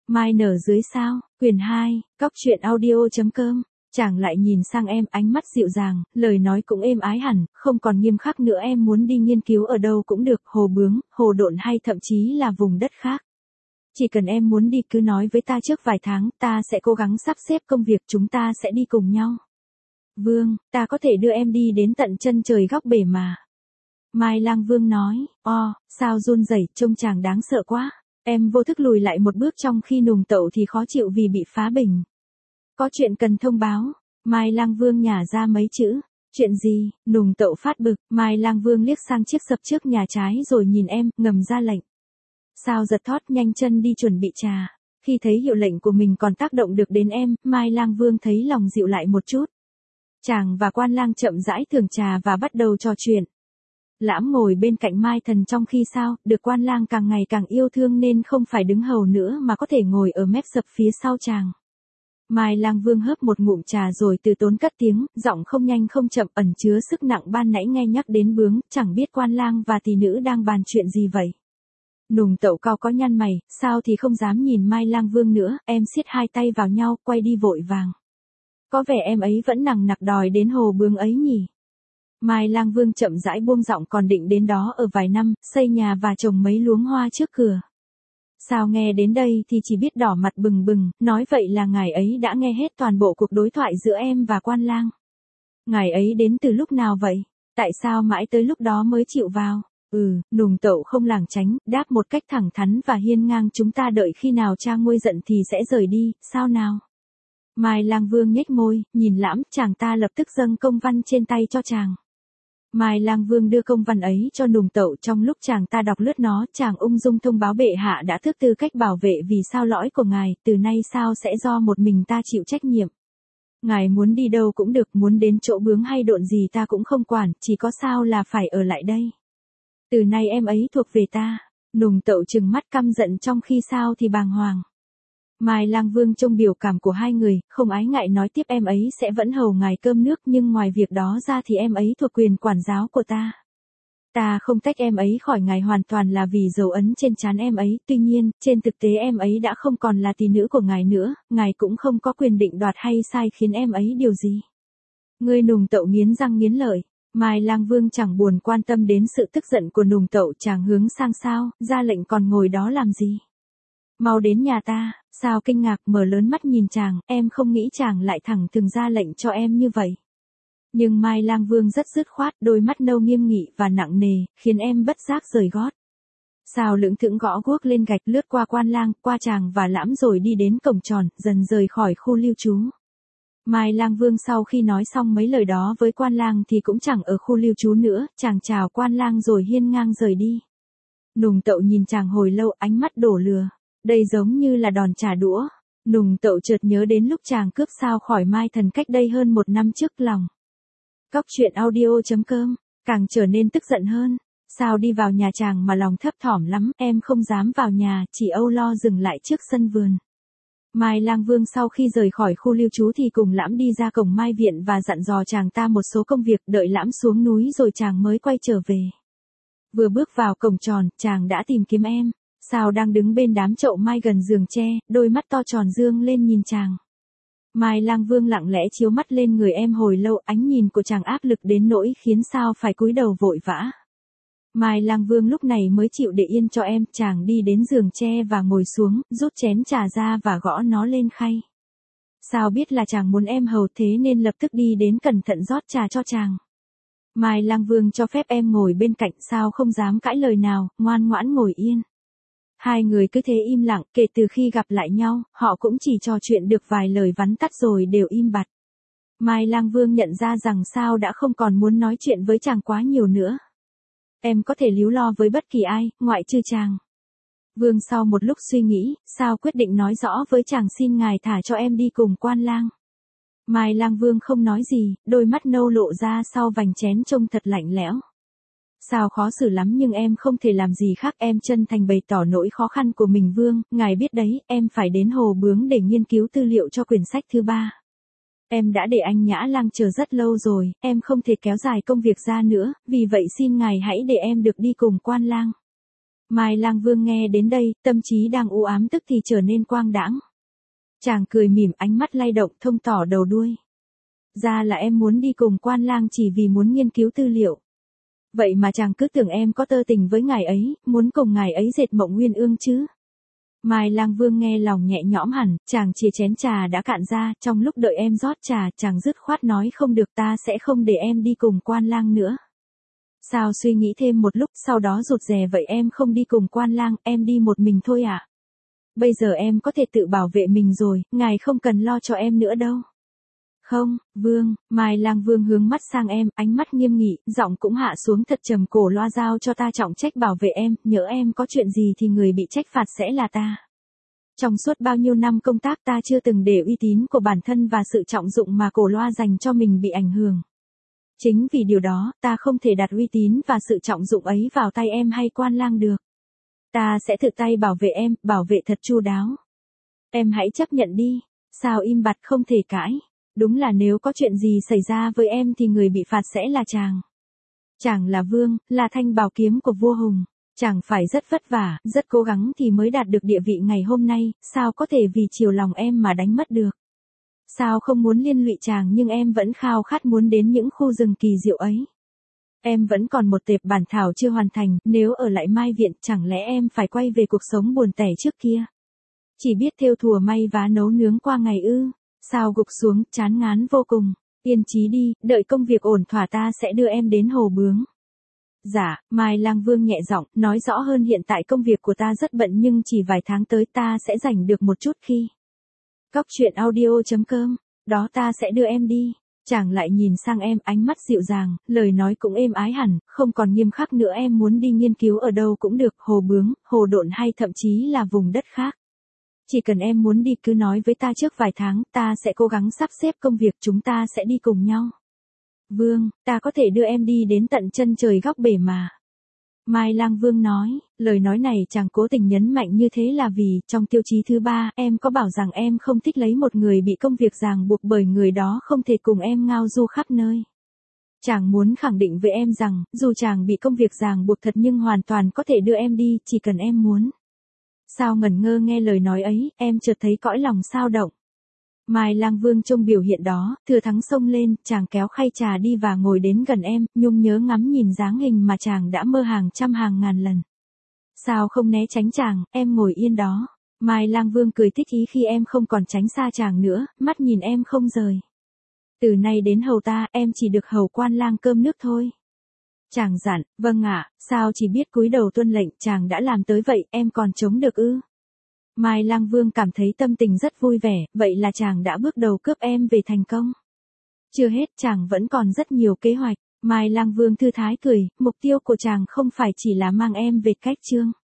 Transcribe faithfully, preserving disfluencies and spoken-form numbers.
Mai nở dưới sao, quyển hai, cóc truyện audio.com. Chàng lại nhìn sang em, ánh mắt dịu dàng, lời nói cũng êm ái hẳn, không còn nghiêm khắc nữa. Em muốn đi nghiên cứu ở đâu cũng được, Hồ Bướm, Hồ Độn hay thậm chí là vùng đất khác. Chỉ cần em muốn đi cứ nói với ta trước vài tháng, ta sẽ cố gắng sắp xếp công việc, chúng ta sẽ đi cùng nhau. Vương, ta có thể đưa em đi đến tận chân trời góc bể mà. Mai Lang Vương nói, o, sao run rẩy, trông chàng đáng sợ quá. Em vô thức lùi lại một bước trong khi Nùng Tậu thì khó chịu vì bị phá bình. Có chuyện cần thông báo. Mai Lang Vương nhả ra mấy chữ. Chuyện gì? Nùng Tậu phát bực. Mai Lang Vương liếc sang chiếc sập trước nhà trái rồi nhìn em, ngầm ra lệnh. Sao giật thót nhanh chân đi chuẩn bị trà. Khi thấy hiệu lệnh của mình còn tác động được đến em, Mai Lang Vương thấy lòng dịu lại một chút. Chàng và Quan Lang chậm rãi thưởng trà và bắt đầu trò chuyện. Lãm ngồi bên cạnh Mai Thần trong khi sao, được Quan Lang càng ngày càng yêu thương nên không phải đứng hầu nữa mà có thể ngồi ở mép sập phía sau chàng. Mai Lang Vương hớp một ngụm trà rồi từ tốn cất tiếng, giọng không nhanh không chậm ẩn chứa sức nặng. Ban nãy nghe nhắc đến bướm, chẳng biết Quan Lang và tỷ nữ đang bàn chuyện gì vậy. Nùng Tậu cao có nhăn mày, sao thì không dám nhìn Mai Lang Vương nữa, em siết hai tay vào nhau, quay đi vội vàng. Có vẻ em ấy vẫn nằng nặc đòi đến Hồ Bướm ấy nhỉ. Mai Lang Vương chậm rãi buông giọng, còn định đến đó ở vài năm, xây nhà và trồng mấy luống hoa trước cửa. Sao nghe đến đây thì chỉ biết đỏ mặt bừng bừng, nói vậy là ngài ấy đã nghe hết toàn bộ cuộc đối thoại giữa em và Quan Lang. Ngài ấy đến từ lúc nào vậy? Tại sao mãi tới lúc đó mới chịu vào? Ừ, Nùng Tậu không lảng tránh, đáp một cách thẳng thắn và hiên ngang, chúng ta đợi khi nào cha nguôi giận thì sẽ rời đi, sao nào? Mai Lang Vương nhếch môi, nhìn Lãm, chàng ta lập tức dâng công văn trên tay cho chàng. Mai Lang Vương đưa công văn ấy cho Nùng Tậu, trong lúc chàng ta đọc lướt nó, chàng ung dung thông báo bệ hạ đã thức tư cách bảo vệ vì sao lõi của ngài, từ nay sao sẽ do một mình ta chịu trách nhiệm. Ngài muốn đi đâu cũng được, muốn đến chỗ Bướm hay Độn gì ta cũng không quản, chỉ có sao là phải ở lại đây. Từ nay em ấy thuộc về ta. Nùng Tậu trừng mắt căm giận trong khi sao thì bàng hoàng. Mai Lang Vương trông biểu cảm của hai người, không ái ngại nói tiếp, em ấy sẽ vẫn hầu ngài cơm nước, nhưng ngoài việc đó ra thì em ấy thuộc quyền quản giáo của ta. Ta không tách em ấy khỏi ngài hoàn toàn là vì dấu ấn trên trán em ấy, tuy nhiên, trên thực tế em ấy đã không còn là tỷ nữ của ngài nữa, ngài cũng không có quyền định đoạt hay sai khiến em ấy điều gì. Ngươi Nùng Tậu nghiến răng nghiến lợi. Mai Lang Vương chẳng buồn quan tâm đến sự tức giận của Nùng Tậu, chàng hướng sang sao, ra lệnh, còn ngồi đó làm gì? Mau đến nhà ta. Sao kinh ngạc mở lớn mắt nhìn chàng, em không nghĩ chàng lại thẳng thừng ra lệnh cho em như vậy. Nhưng Mai Lang Vương rất dứt khoát, đôi mắt nâu nghiêm nghị và nặng nề, khiến em bất giác rời gót. Sao lững thững gõ guốc lên gạch, lướt qua Quan Lang, qua chàng và Lãm rồi đi đến cổng tròn, dần rời khỏi khu lưu trú. Mai Lang Vương sau khi nói xong mấy lời đó với Quan Lang thì cũng chẳng ở khu lưu trú nữa, chàng chào Quan Lang rồi hiên ngang rời đi. Nùng Tậu nhìn chàng hồi lâu, ánh mắt đổ lừa. Đây giống như là đòn trả đũa. Nùng Tậu chợt nhớ đến lúc chàng cướp sao khỏi Mai Thần cách đây hơn một năm trước, lòng. Cóc truyện audio.com, càng trở nên tức giận hơn. Sao đi vào nhà chàng mà lòng thấp thỏm lắm, em không dám vào nhà, chỉ âu lo dừng lại trước sân vườn. Mai Lang Vương sau khi rời khỏi khu lưu trú thì cùng Lãm đi ra cổng Mai Viện và dặn dò chàng ta một số công việc, đợi Lãm xuống núi rồi chàng mới quay trở về. Vừa bước vào cổng tròn, chàng đã tìm kiếm em. Sao đang đứng bên đám chậu mai gần giường tre, đôi mắt to tròn dương lên nhìn chàng. Mai Lang Vương lặng lẽ chiếu mắt lên người em hồi lâu, ánh nhìn của chàng áp lực đến nỗi khiến sao phải cúi đầu vội vã. Mai Lang Vương lúc này mới chịu để yên cho em, chàng đi đến giường tre và ngồi xuống, rút chén trà ra và gõ nó lên khay. Sao biết là chàng muốn em hầu thế nên lập tức đi đến cẩn thận rót trà cho chàng. Mai Lang Vương cho phép em ngồi bên cạnh, sao không dám cãi lời nào, ngoan ngoãn ngồi yên. Hai người cứ thế im lặng, kể từ khi gặp lại nhau, họ cũng chỉ trò chuyện được vài lời vắn tắt rồi đều im bặt. Mai Lang Vương nhận ra rằng sao đã không còn muốn nói chuyện với chàng quá nhiều nữa. Em có thể líu lo với bất kỳ ai, ngoại trừ chàng. Vương sau một lúc suy nghĩ, sao quyết định nói rõ với chàng, xin ngài thả cho em đi cùng Quan Lang. Mai Lang Vương không nói gì, đôi mắt nâu lộ ra sau vành chén trông thật lạnh lẽo. Sao khó xử lắm nhưng em không thể làm gì khác, em chân thành bày tỏ nỗi khó khăn của mình. Vương, ngài biết đấy, em phải đến Hồ Bướm để nghiên cứu tư liệu cho quyển sách thứ ba. Em đã để anh Nhã Lang chờ rất lâu rồi, em không thể kéo dài công việc ra nữa, vì vậy xin ngài hãy để em được đi cùng Quan Lang. Mai Lang Vương nghe đến đây, tâm trí đang u ám tức thì trở nên quang đãng. Chàng cười mỉm, ánh mắt lay động, thông tỏ đầu đuôi. Ra là em muốn đi cùng Quan Lang chỉ vì muốn nghiên cứu tư liệu. Vậy mà chàng cứ tưởng em có tơ tình với ngài ấy, muốn cùng ngài ấy dệt mộng nguyên ương chứ. Mai Lang Vương nghe lòng nhẹ nhõm hẳn, chàng chia chén trà đã cạn ra, trong lúc đợi em rót trà, chàng dứt khoát nói không được, ta sẽ không để em đi cùng Quan Lang nữa. Sao suy nghĩ thêm một lúc, sau đó rụt rè, vậy em không đi cùng Quan Lang, em đi một mình thôi à? Bây giờ em có thể tự bảo vệ mình rồi, ngài không cần lo cho em nữa đâu. Không, Vương. Mai Lang Vương hướng mắt sang em, ánh mắt nghiêm nghị, giọng cũng hạ xuống thật trầm, cổ loa giao cho ta trọng trách bảo vệ em, nhỡ em có chuyện gì thì người bị trách phạt sẽ là ta. Trong suốt bao nhiêu năm công tác ta chưa từng để uy tín của bản thân và sự trọng dụng mà cổ loa dành cho mình bị ảnh hưởng. Chính vì điều đó, ta không thể đặt uy tín và sự trọng dụng ấy vào tay em hay Quan Lang được. Ta sẽ tự tay bảo vệ em, bảo vệ thật chu đáo. Em hãy chấp nhận đi. Sao im bặt không thể cãi. Đúng là nếu có chuyện gì xảy ra với em thì người bị phạt sẽ là chàng. Chàng là vương, là thanh bảo kiếm của vua Hùng. Chàng phải rất vất vả, rất cố gắng thì mới đạt được địa vị ngày hôm nay, sao có thể vì chiều lòng em mà đánh mất được. Sao không muốn liên lụy chàng nhưng em vẫn khao khát muốn đến những khu rừng kỳ diệu ấy. Em vẫn còn một tệp bản thảo chưa hoàn thành, nếu ở lại Mai Viện chẳng lẽ em phải quay về cuộc sống buồn tẻ trước kia. Chỉ biết thêu thùa may vá nấu nướng qua ngày ư. Sao gục xuống, chán ngán vô cùng. Yên chí đi, đợi công việc ổn thỏa ta sẽ đưa em đến Hồ Bướng. Dạ, Mai Lang Vương nhẹ giọng, nói rõ hơn, hiện tại công việc của ta rất bận nhưng chỉ vài tháng tới ta sẽ rảnh được một chút khi. Cóc truyện audio chấm com, đó ta sẽ đưa em đi. Chàng lại nhìn sang em, ánh mắt dịu dàng, lời nói cũng êm ái hẳn, không còn nghiêm khắc nữa, em muốn đi nghiên cứu ở đâu cũng được, Hồ Bướng, Hồ Độn hay thậm chí là vùng đất khác. Chỉ cần em muốn đi cứ nói với ta trước vài tháng, ta sẽ cố gắng sắp xếp công việc, chúng ta sẽ đi cùng nhau. Vương, ta có thể đưa em đi đến tận chân trời góc bể mà. Mai Lang Vương nói, lời nói này chàng cố tình nhấn mạnh như thế là vì, trong tiêu chí thứ ba, em có bảo rằng em không thích lấy một người bị công việc ràng buộc bởi người đó không thể cùng em ngao du khắp nơi. Chàng muốn khẳng định với em rằng, dù chàng bị công việc ràng buộc thật nhưng hoàn toàn có thể đưa em đi, chỉ cần em muốn. Sao ngẩn ngơ nghe lời nói ấy, em chợt thấy cõi lòng xao động. Mai Lang Vương trông biểu hiện đó, thừa thắng xông lên, chàng kéo khay trà đi và ngồi đến gần em, nhung nhớ ngắm nhìn dáng hình mà chàng đã mơ hàng trăm hàng ngàn lần. Sao không né tránh chàng, em ngồi yên đó. Mai Lang Vương cười thích ý khi em không còn tránh xa chàng nữa, mắt nhìn em không rời. Từ nay đến hầu ta, em chỉ được hầu Quan Lang cơm nước thôi. Chàng dặn, vâng ạ, sao chỉ biết cúi đầu tuân lệnh, chàng đã làm tới vậy, em còn chống được ư? Mai Lang Vương cảm thấy tâm tình rất vui vẻ, vậy là chàng đã bước đầu cướp em về thành công. Chưa hết, chàng vẫn còn rất nhiều kế hoạch. Mai Lang Vương thư thái cười, mục tiêu của chàng không phải chỉ là mang em về Cách Chương.